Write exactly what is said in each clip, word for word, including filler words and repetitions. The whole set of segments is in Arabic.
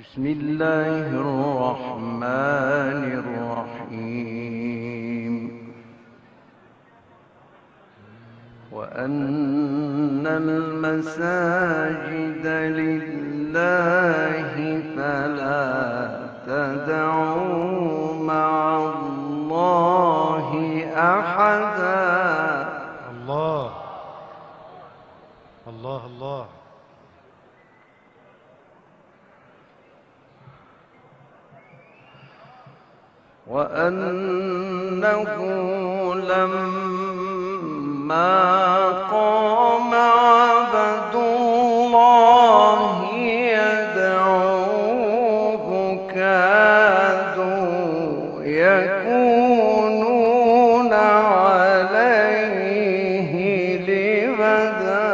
بسم الله الرحمن الرحيم. وأن المساجد لله فلا تدعوا مع الله أحدا. الله الله الله. وأنه لما قام عبد الله يدعوه كادوا يكونون عليه لبدا.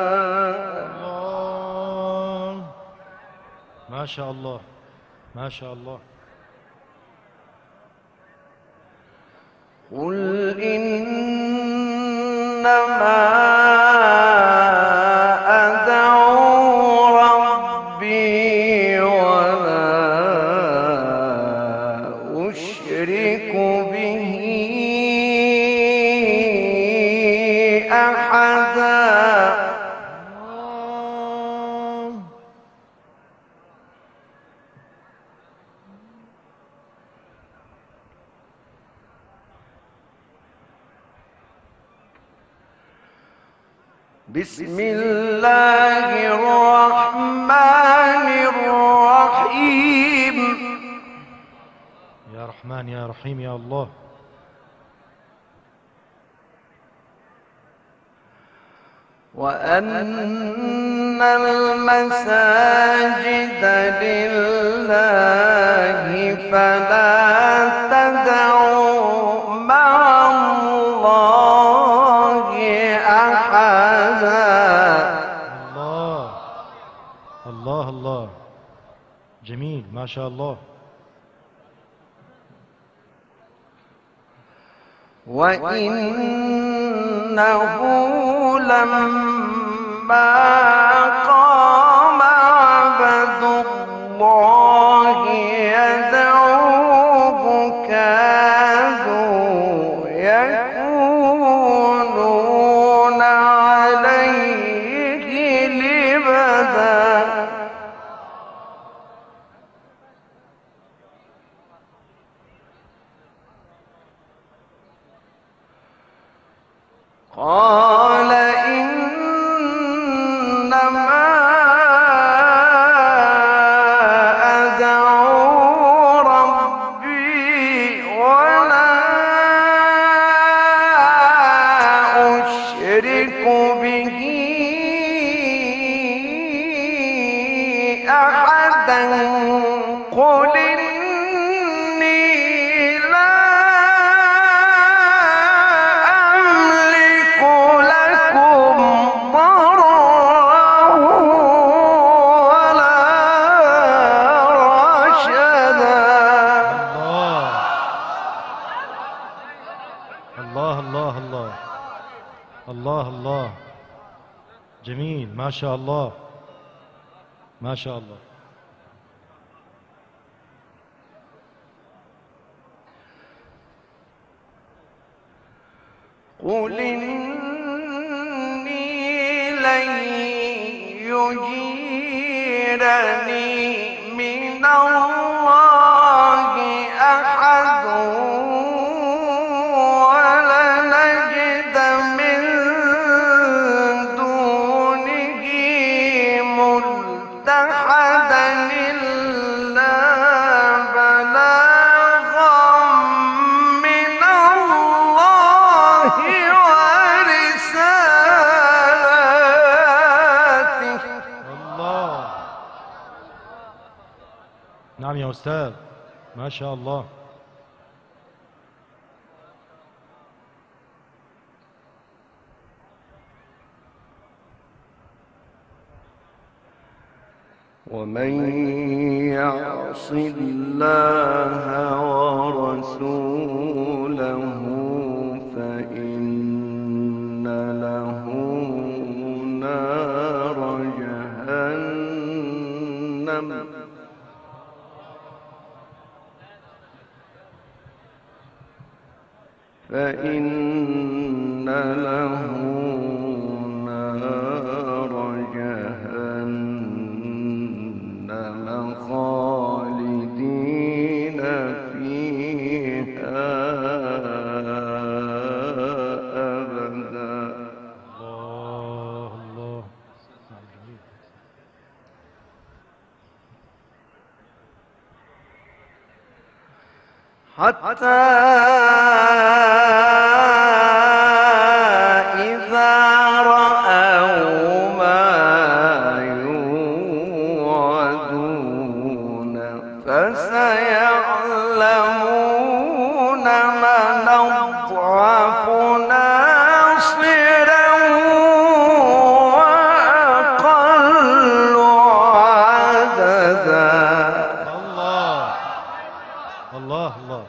الله ما شاء الله ما شاء الله. قل إنما أدعو ربي ولا أشرك به أحدا. بسم الله الرحمن الرحيم. يا رحمن يا رحيم يا الله. وأن المساجد لله فلا تدعوا مع الله أحدا. الله الله الله. جميل ما شاء الله. وإنه لما قام عبد الله يدعوه كادوا يكونون عليه لبدا. قال إنما أدعو ربي ولا أشرك به أحدا. قل إني لا أملك لكم ضرا ولا رشدا. الله الله الله الله الله الله. جميل ما شاء الله ما شاء الله. قل إني لن يجيرني من الله أحد ولن أجد من دونه ملتحدا إلا بلاغا من الله ورسالاته. الله. نعم يا أستاذ ما شاء الله. ومن يعص الله ورسوله فإن له نار جهنم فإن له نار جهنم خالدين فيها أبدا. الله الله. حتى إذا رأوا ما يوعدون فسيعلمون من أضعف ناصرا وأقل عددا. الله الله الله.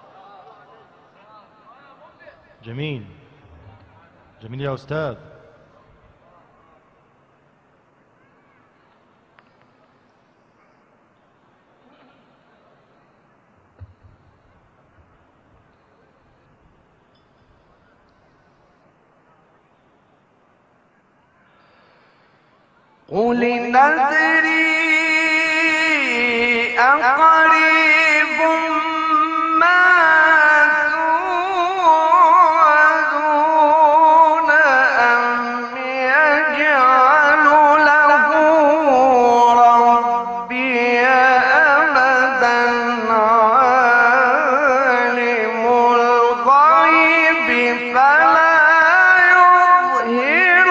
جميل جميل يا أستاذ. قل ندري أقريب ما توعدون أم يجعل له ربي أمدا. عالم الغيب فلا يظهر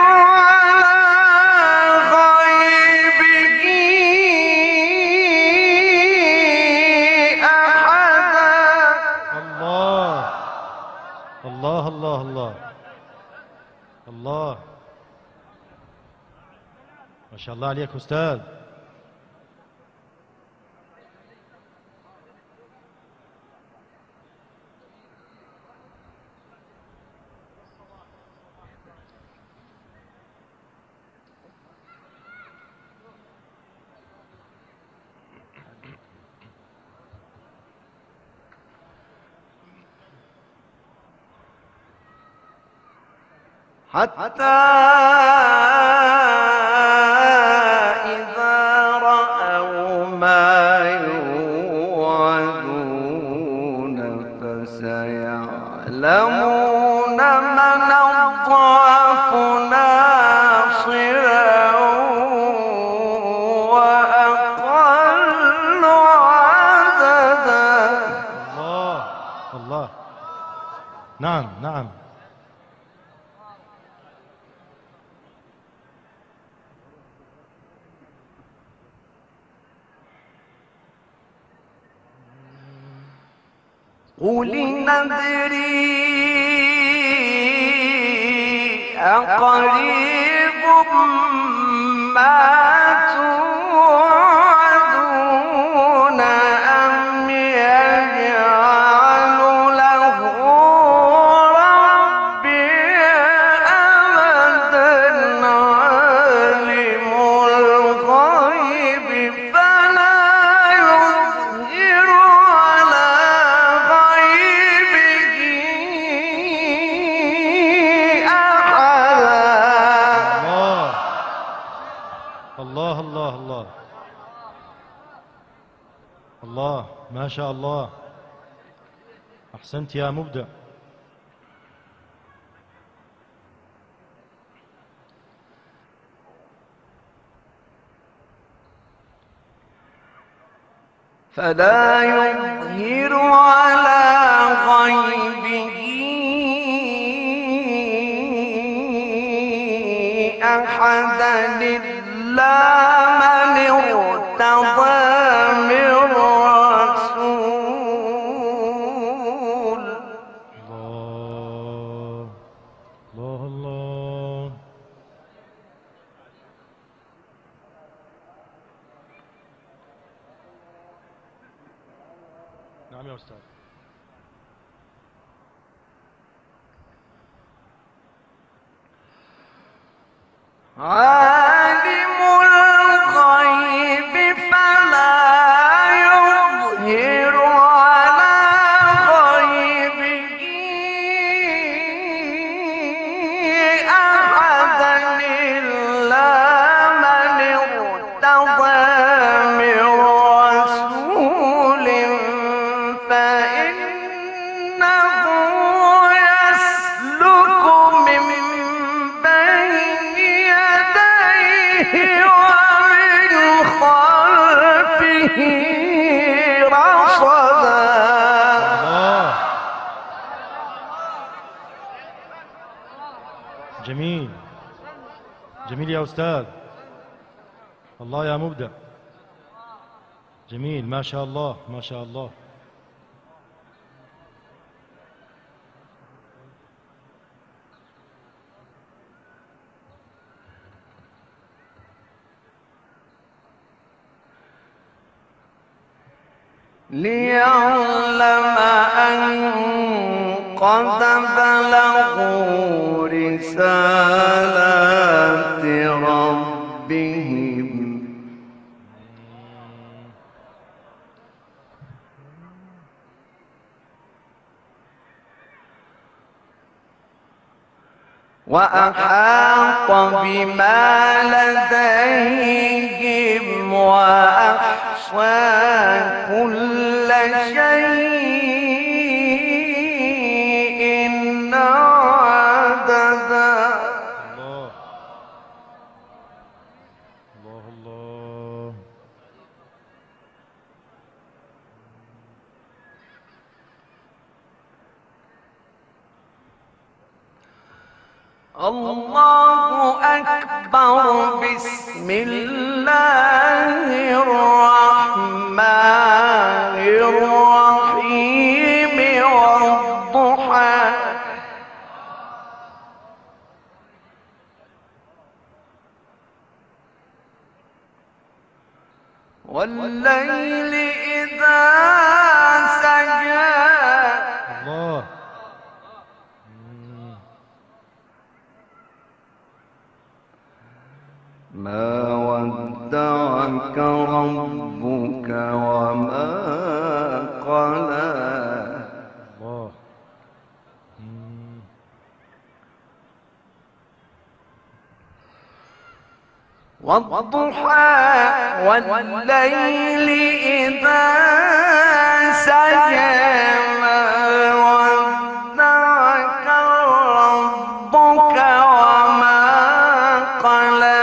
الله الله الله الله. ما شاء الله عليك أستاذ. حتى إذا رأوا ما يوعدون فسيعلمون من أضعف ناصرا وأقل عددا. الله الله. نعم نعم. قل ندري أقريب ما توعدون أم يجعل له ربي أمدا. عالم الغيب فلا يظهر على غيبه أحدا. الله الله الله الله. ما شاء الله. أحسنت يا مبدع. فلا يظهر على غيبه أحدا إلا من ارتضى من رسول. الله الله الله. نعم يا أستاذ. عالم الغيب فلا يظهر على غيبه يا أستاذ. الله يا مبدع. جميل ما شاء الله ما شاء الله. ليعلم أن قد بلغوا رسالات ربهم وأحاط بما لديهم وأحصى كل شيء عددا. الله الله الله. الله أكبر. بسم الله الرحمن الرحيم والضحى والليل إذا سجى. الله. ما ودعك ربك وما قلى. الله. مم. والضحى والليل إذا سجى. ما ودعك ربك وما قلى.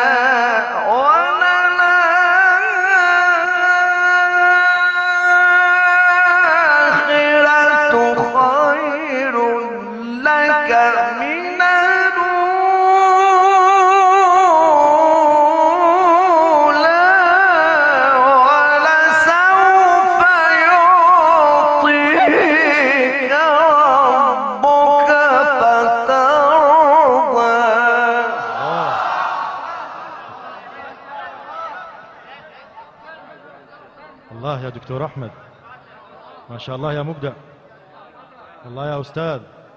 الله يا دكتور أحمد ما شاء الله يا مبدع. الله يا أستاذ.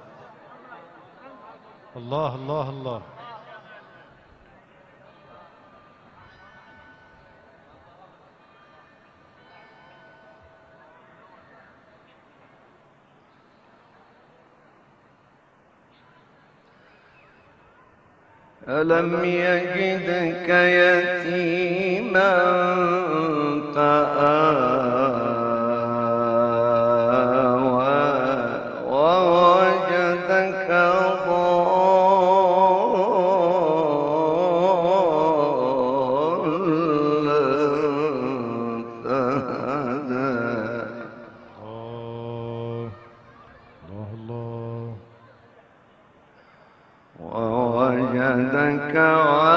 الله الله الله. ألم يجدك يتيما فآوى ووجدك ضالا فهدى. الله الله. ووجدك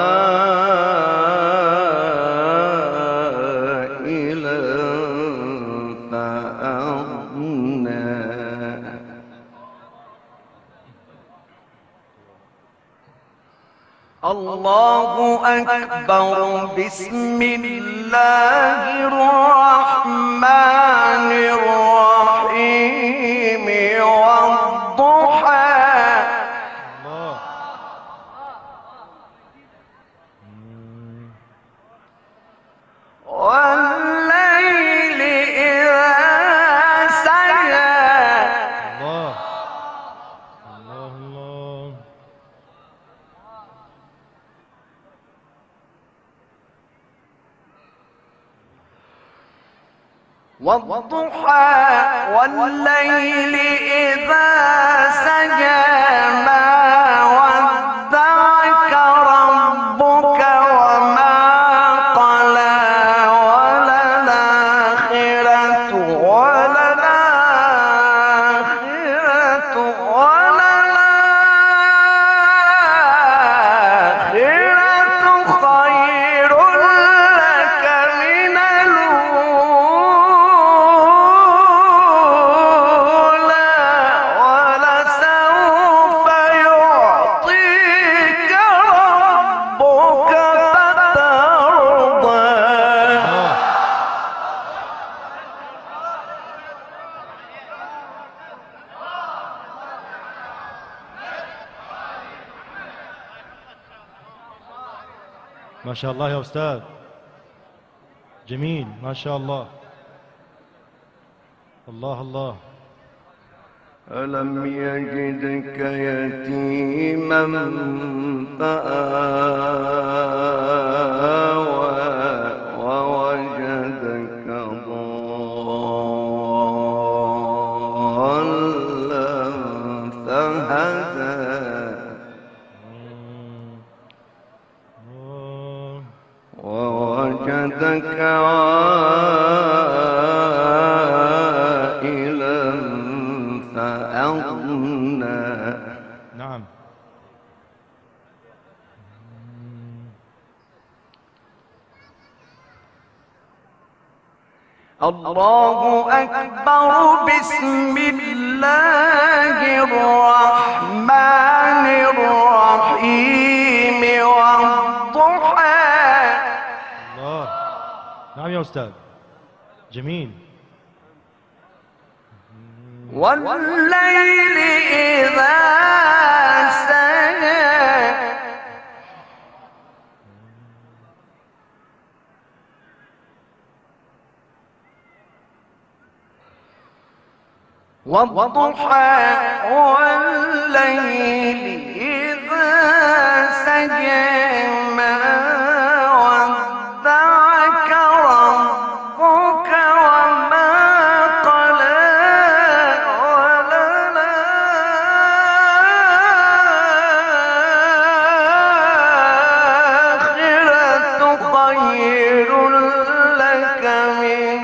عائلا فأغنى. الله أكبر. بسم الله الرحمن الرحيم والضحى والليل إذا سجى. الله الله الله. والضحى والليل إذا سجى. ما ودعك ربك وما قلى. وللآخرة وللآخرة وللآخرة ما شاء الله يا أستاذ، جميل ما شاء الله. الله الله. ألم يجدك يتيما فآوى ووجدك ضالا فهدى ووجدك عائلا فأغنى. نعم. الله أكبر. بسم الله الرحمن الرحيم والضحى. الله. نعم يا أستاذ، جميل. والليل إذا سجى والضحى والليل إذا سجى ما ودعك ربك وما قلى وللآخرة خير لك من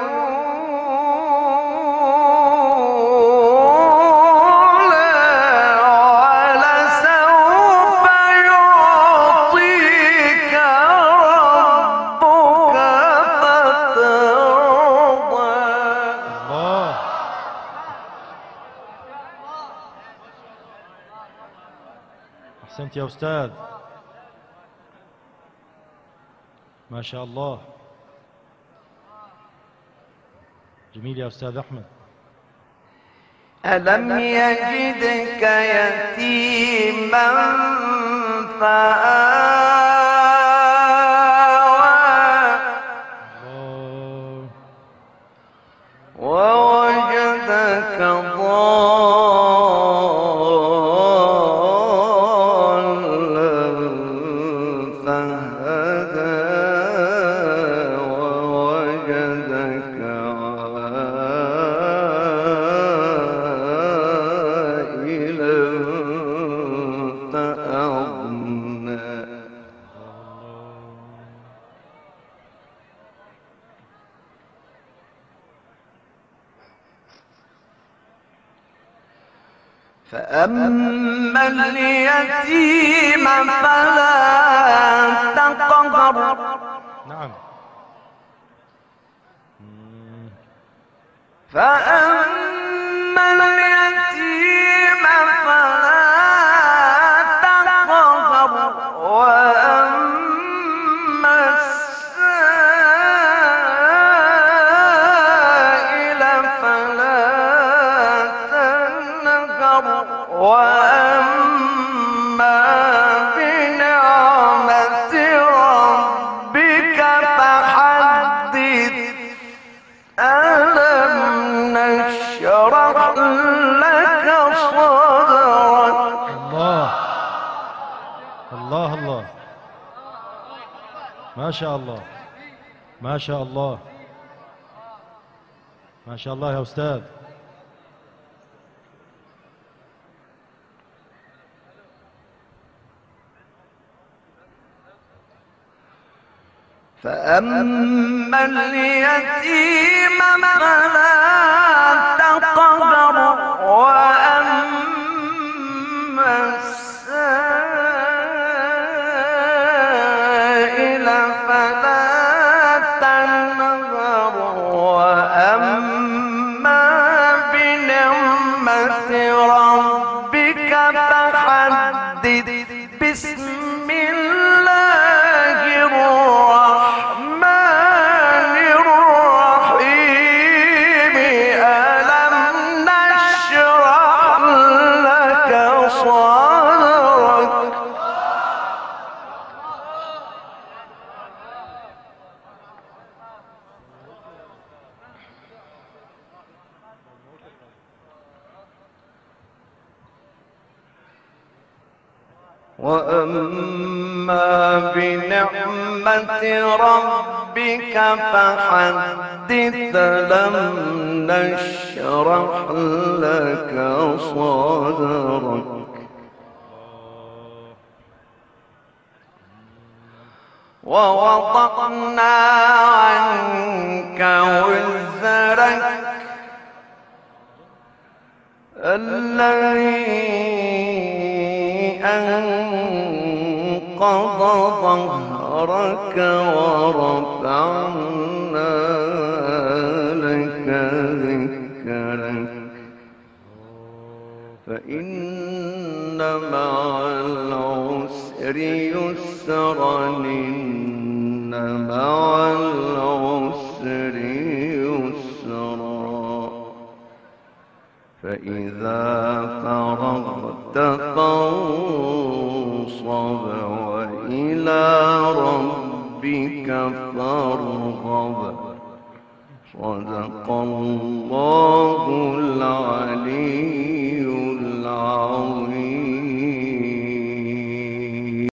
أحسنت يا أستاذ، ما شاء الله، جميل يا أستاذ أحمد. ألم يجدك يتيما فآوى ووجدك ضالا فهدى ووجدك عائلا فأغنى. فأما اليتيم فلا تقهر. نعم. فأما اليتيم فلا تقهر وأما السائل فلا تنهر وأما بنعمة ربك فحدث. ألم نشرح لك صدرك. الله الله الله، ما شاء الله ما شاء الله ما شاء الله يا أستاذ. فأما اليتيم فلا تقهر وأما السائل فلا تنهر وأما بنعمة ربك فحدث. بسم الله الرحمن الرحيم. ألم وأما بنعمة ربك فحدث لم نشرح لك صدرك ووضعنا عنك وزرك الذي أنقض ظهرك ورفعنا لك ذكرك فإن مع العسر يسرا إن مع العسر يسرا فإذا فرغت فانصب وإلى ربك فارغب صدق الله